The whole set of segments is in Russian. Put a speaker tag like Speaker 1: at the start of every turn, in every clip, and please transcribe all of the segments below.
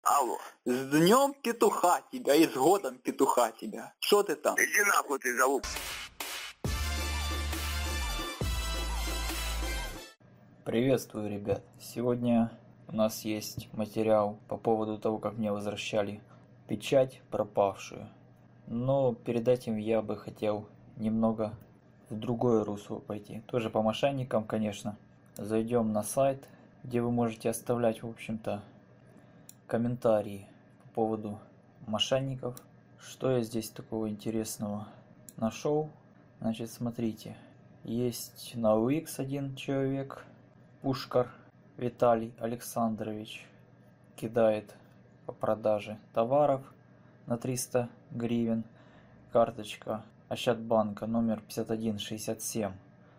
Speaker 1: Алло.
Speaker 2: С днем петуха тебя и с годом петуха тебя. Что ты там?
Speaker 1: Иди нахуй ты, залуп.
Speaker 3: Приветствую, ребят. Сегодня у нас есть материал по поводу того, как мне возвращали печать пропавшую. Но перед этим я бы хотел немного в другое русло пойти. Тоже по мошенникам, конечно. Зайдем на сайт, где вы можете оставлять, в общем-то, комментарии по поводу мошенников. Что я здесь такого интересного нашел? Значит, смотрите. Есть на OLX один человек, Пушкар Виталий Александрович, кидает по продаже товаров на 300 гривен. Карточка Ощадбанка номер 5167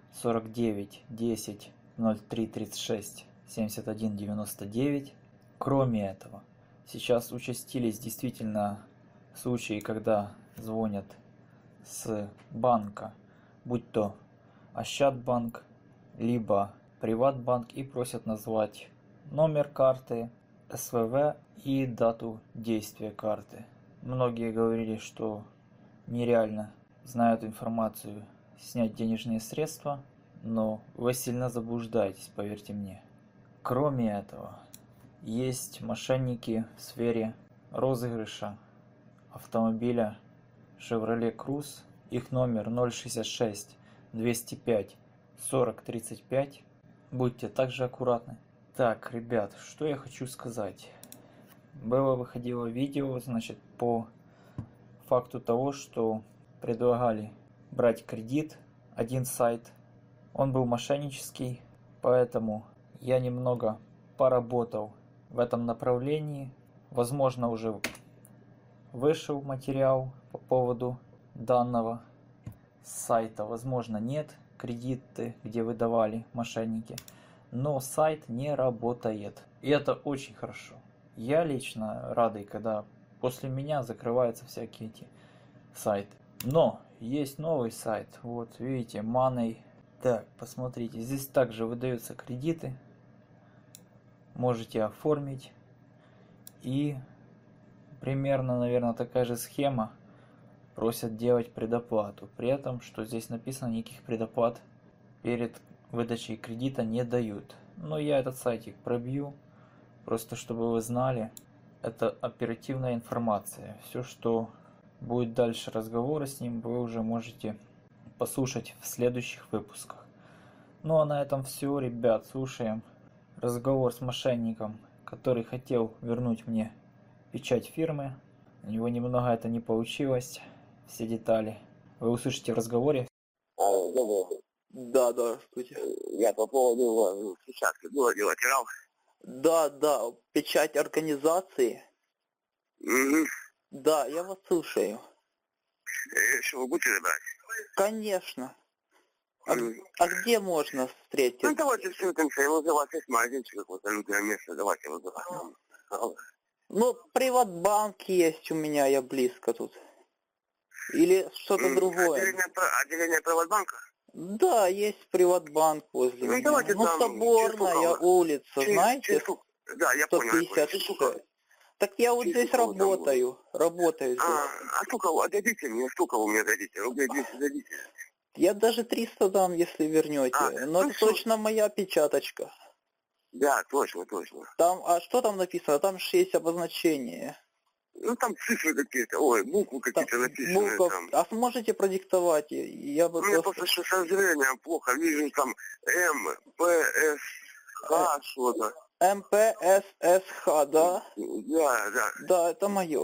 Speaker 3: 49 10 03 36 71 99. Кроме этого, сейчас участились действительно случаи, когда звонят с банка, будь то Ощадбанк, либо Приватбанк, и просят назвать номер карты, СВВ и дату действия карты. Многие говорили, что нереально, зная эту информацию, снять денежные средства, но вы сильно заблуждаетесь, поверьте мне. Кроме этого, есть мошенники в сфере розыгрыша автомобиля Chevrolet Cruze. Их номер 066 205 40 35. Будьте также аккуратны. Так, ребят, что я хочу сказать. Выходило видео, значит, по факту того, что предлагали брать кредит. Один сайт, он был мошеннический, поэтому я немного поработал в этом направлении. Возможно, уже вышел материал по поводу данного сайта, возможно, нет, кредиты, где выдавали мошенники, но сайт не работает, и это очень хорошо. Я лично радый, когда после меня закрываются всякие эти сайты. Но есть новый сайт, вот видите, Money. Так, посмотрите, здесь также выдаются кредиты, можете оформить, и примерно, наверное, такая же схема. Просят делать предоплату. При этом, что здесь написано, никаких предоплат перед выдачей кредита не дают. Но я этот сайтик пробью, просто чтобы вы знали, это оперативная информация. Все, что будет дальше разговора с ним, вы уже можете послушать в следующих выпусках. Ну а на этом все, ребят, слушаем разговор с мошенником, который хотел вернуть мне печать фирмы. У него немного это не получилось. Все детали вы услышите в разговоре.
Speaker 2: Да, здравствуйте.
Speaker 1: Я по поводу сейчас было дело терял.
Speaker 2: Да, печать организации.
Speaker 1: Угу.
Speaker 2: Да, я вас слушаю.
Speaker 1: Что вы будете брать?
Speaker 2: Конечно. А где можно встретить?
Speaker 1: Ну давайте встретимся, я возле вас есть магазинчик какое-то людное место, давайте возле вас.
Speaker 2: Ну, Приватбанк есть у меня, я близко тут. Или что-то другое.
Speaker 1: Отделение Приватбанка?
Speaker 2: Да, есть Приватбанк возле меня.
Speaker 1: Давайте
Speaker 2: ну,
Speaker 1: там,
Speaker 2: Соборная улица, знаете?
Speaker 1: Да, я понял.
Speaker 2: 156. Так я вот здесь работаю. Работаю здесь.
Speaker 1: А сколько, отдадите мне, сколько вы мне дадите? Рублей 200 дадите?
Speaker 2: Я даже 300 дам, если вернете. Но это точно моя печаточка.
Speaker 1: Да, точно.
Speaker 2: Там, а что там написано? Там же есть обозначение.
Speaker 1: Ну там цифры какие-то, буквы какие-то написаны там.
Speaker 2: А сможете продиктовать? Я бы
Speaker 1: мне просто что со зрением плохо, вижу там МПСХ что-то.
Speaker 2: МПССХ, да?
Speaker 1: Да.
Speaker 2: Да, это мое.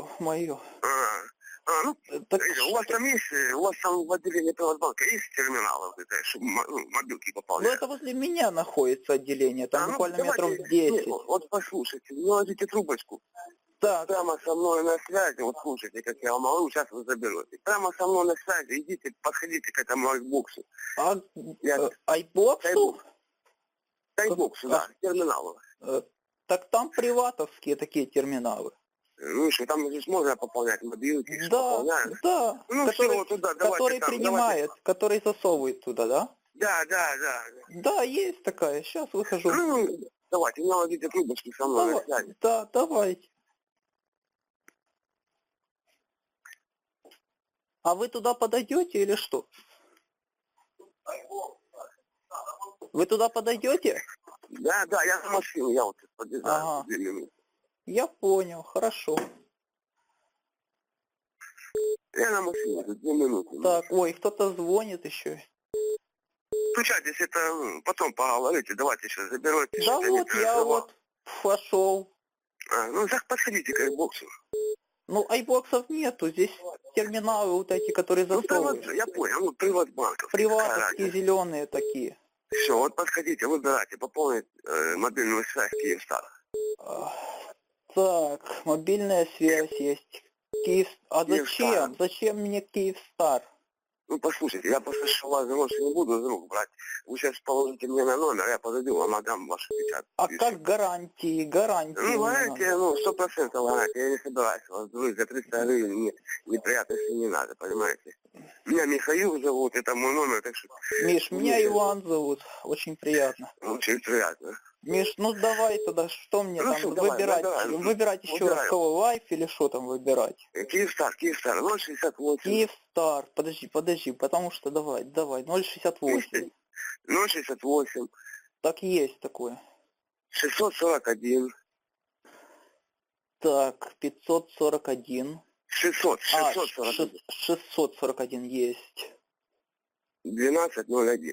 Speaker 1: Так, у вас там есть, в отделении Приватбанка есть терминалы, чтобы мобилки пополнять?
Speaker 2: Ну это возле меня находится отделение, там буквально метров 10.
Speaker 1: Вот послушайте, наложите трубочку.
Speaker 2: Так.
Speaker 1: Прямо со мной на связи, вот слушайте, как я вам говорю, сейчас вы заберете. Прямо со мной на связи, идите, подходите к этому айбоксу.
Speaker 2: Айбоксу?
Speaker 1: Айбоксу, да, терминалу.
Speaker 2: Так там приватовские такие терминалы.
Speaker 1: Ну что, там здесь можно пополнять мобилки,
Speaker 2: да.
Speaker 1: Ну все, туда, давайте.
Speaker 2: Который принимает, который засовывает туда, да?
Speaker 1: Да.
Speaker 2: Да, есть такая, сейчас выхожу.
Speaker 1: Ну, давайте, наложите трубочку со мной на связи.
Speaker 2: Да, давайте. А вы туда подойдете или что? Вы туда подойдете?
Speaker 1: Да, я на машине, я вот сейчас подъезжаю.
Speaker 2: Ага.
Speaker 1: 2 минуты.
Speaker 2: Я понял, хорошо.
Speaker 1: Я на машине, 2 минуты.
Speaker 2: Так, ой, кто-то звонит еще.
Speaker 1: Включайтесь, это потом поговорите, давайте сейчас заберу.
Speaker 2: Да вот, я вот пошел.
Speaker 1: Ну, так подходите к боксу.
Speaker 2: Ну, айбоксов нету, здесь терминалы вот эти, которые
Speaker 1: Ну, приват,
Speaker 2: засовывают.
Speaker 1: я понял, ну, приватбанков.
Speaker 2: Приватовские зеленые такие.
Speaker 1: Все, вот подходите, выбирайте, пополнить мобильную связь Киевстар.
Speaker 2: Так, мобильная связь есть. А зачем?
Speaker 1: Киевстар.
Speaker 2: Зачем мне Киевстар?
Speaker 1: Ну, послушайте, я просто что вас за не буду из рук брать. Вы сейчас положите мне на номер, я подойду, вам отдам ваш печать.
Speaker 2: А как гарантии? Гарантии.
Speaker 1: Ну,
Speaker 2: мне
Speaker 1: гарантия,
Speaker 2: надо.
Speaker 1: ну, 100% гарантия. Я не собираюсь вас дружить за 300 гривен, неприятности не надо, понимаете? Меня Михаил зовут, это мой номер, так что...
Speaker 2: Миш, меня Иван зовут. Очень приятно.
Speaker 1: Очень приятно.
Speaker 2: Миш, ну давай тогда, что мне
Speaker 1: Ну,
Speaker 2: там
Speaker 1: что, давай,
Speaker 2: выбирать?
Speaker 1: давай.
Speaker 2: Выбирать еще раз
Speaker 1: Выбираем.
Speaker 2: кого, лайф или что там выбирать?
Speaker 1: Киевстар, 068.
Speaker 2: Киевстар, подожди, потому что давай, 068.
Speaker 1: 068.
Speaker 2: Так есть такое.
Speaker 1: 641.
Speaker 2: Так, 541.
Speaker 1: 641.
Speaker 2: 641 есть.
Speaker 1: 1201.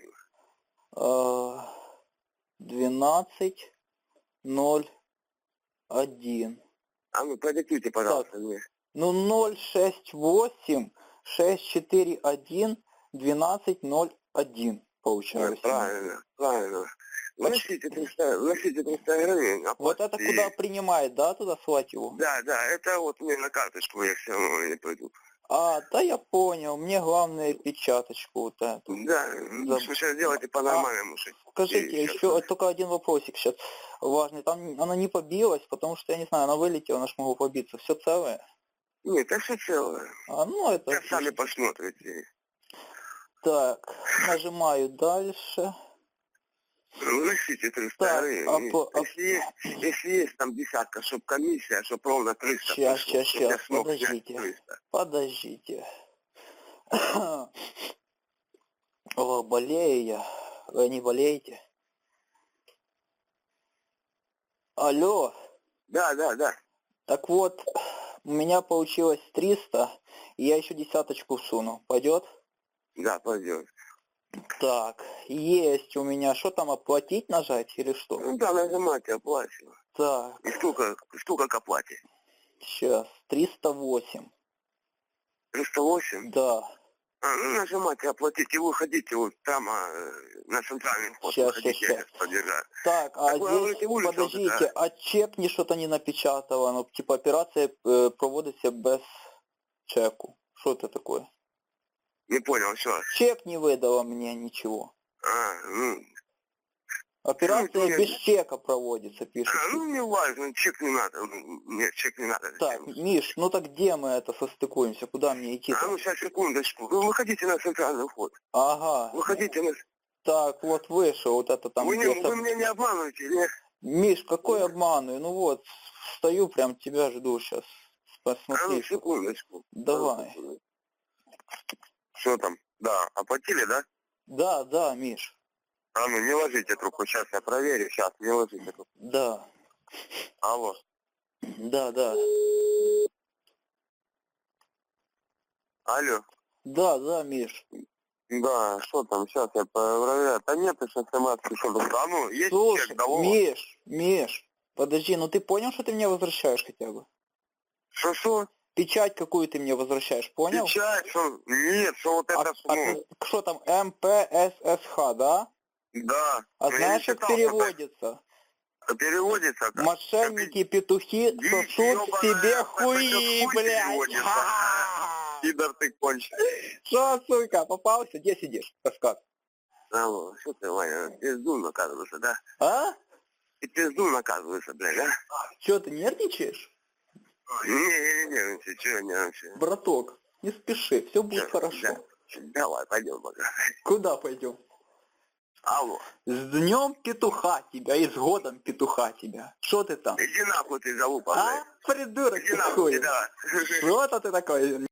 Speaker 2: 1201.
Speaker 1: А ну, продиктуйте, пожалуйста, мне.
Speaker 2: Ну, 068 641 1201 получается.
Speaker 1: Правильно. Вносите 300 гривен.
Speaker 2: Вот это куда принимает, да, туда слать его?
Speaker 1: Да, это вот мне на карточку, я все равно не пойду.
Speaker 2: А, да я понял, мне главное печаточку вот эту.
Speaker 1: Да, ну, что сейчас делайте по-нормальному.
Speaker 2: Скажите, еще только один вопросик сейчас важный. Там она не побилась, потому что, я не знаю, она вылетела, она ж могла побиться. Все целое?
Speaker 1: Нет, это все целое.
Speaker 2: Ну это...
Speaker 1: Сейчас сами посмотрите.
Speaker 2: Так, нажимаю дальше.
Speaker 1: Вносите 300
Speaker 2: Так,
Speaker 1: гривен. Если есть там десятка, чтобы комиссия, чтобы ровно 300
Speaker 2: Сейчас, подождите. О, болею я. Вы не болеете? Алло.
Speaker 1: Да.
Speaker 2: Так вот, у меня получилось 300, и я еще десяточку всуну. Пойдет?
Speaker 1: Да, пойдет.
Speaker 2: Так, есть у меня. Что там, оплатить нажать или что?
Speaker 1: Ну да, нажимайте, оплачиваю.
Speaker 2: Так.
Speaker 1: И сколько к оплате?
Speaker 2: Сейчас, 308.
Speaker 1: 308?
Speaker 2: Да.
Speaker 1: Ну нажимайте, оплатите, и выходите вот там, на центральный вход. Выходите, я сейчас подержаю.
Speaker 2: Так, а
Speaker 1: Так,
Speaker 2: здесь, подождите, а чек ні що-то не напечатало, ну, типа операция проводится без чеку. Что это такое?
Speaker 1: Не понял, что?
Speaker 2: Чек не выдало мне ничего.
Speaker 1: Ну...
Speaker 2: Операция без чека проводится, пишет.
Speaker 1: Ну не важно, чек не надо. Нет, чек не надо.
Speaker 2: Так, Миш, ну так где мы это состыкуемся? Куда мне идти?
Speaker 1: Ну сейчас, секундочку. Ну выходите на центральный вход.
Speaker 2: Ага.
Speaker 1: Выходите на...
Speaker 2: Так, вот вышел, вот это там...
Speaker 1: Вы меня не обманываете, нет?
Speaker 2: Миш, какой обманываю? Ну вот, стою, прям тебя жду сейчас. Посмотри.
Speaker 1: Ну секундочку.
Speaker 2: Давай.
Speaker 1: Что там? Да, оплатили, да?
Speaker 2: Да, Миш.
Speaker 1: Ну не ложите трубку, сейчас я проверю, сейчас, не ложите трубку.
Speaker 2: Да.
Speaker 1: Алло.
Speaker 2: Да.
Speaker 1: Алло.
Speaker 2: Да, Миш.
Speaker 1: Да, что там, сейчас я проверяю. Да нет, еще смс-ки, что там. Да ну, есть
Speaker 2: Слушай,
Speaker 1: чек, доллар.
Speaker 2: Миш, подожди, ну ты понял, что ты мне возвращаешь хотя бы?
Speaker 1: Что?
Speaker 2: Печать какую ты мне возвращаешь, понял?
Speaker 1: Печать, что? Нет, что вот это...
Speaker 2: Что там, МПССХ, да?
Speaker 1: Да.
Speaker 2: А знаешь, как переводится?
Speaker 1: Переводится как?
Speaker 2: Мошенники-петухи сосут в себе хуи, блядь.
Speaker 1: Пидор ты конченый.
Speaker 2: Что, сука, попался? Где сидишь? Рассказ.
Speaker 1: Что ты, Ваня, пизду наказываешься, да?
Speaker 2: А?
Speaker 1: И пизду наказываешься, блядь, да?
Speaker 2: Что, ты нервничаешь?
Speaker 1: Не, чего нервничаю.
Speaker 2: Браток, не спеши, все будет хорошо.
Speaker 1: Давай, пойдем пока.
Speaker 2: Куда пойдем?
Speaker 1: Алло.
Speaker 2: С днем петуха тебя и с годом петуха тебя. Что ты там?
Speaker 1: Иди нахуй ты залупа, блядь.
Speaker 2: Придурок
Speaker 1: Иди нахуй,
Speaker 2: такой.
Speaker 1: да.
Speaker 2: Что-то ты такой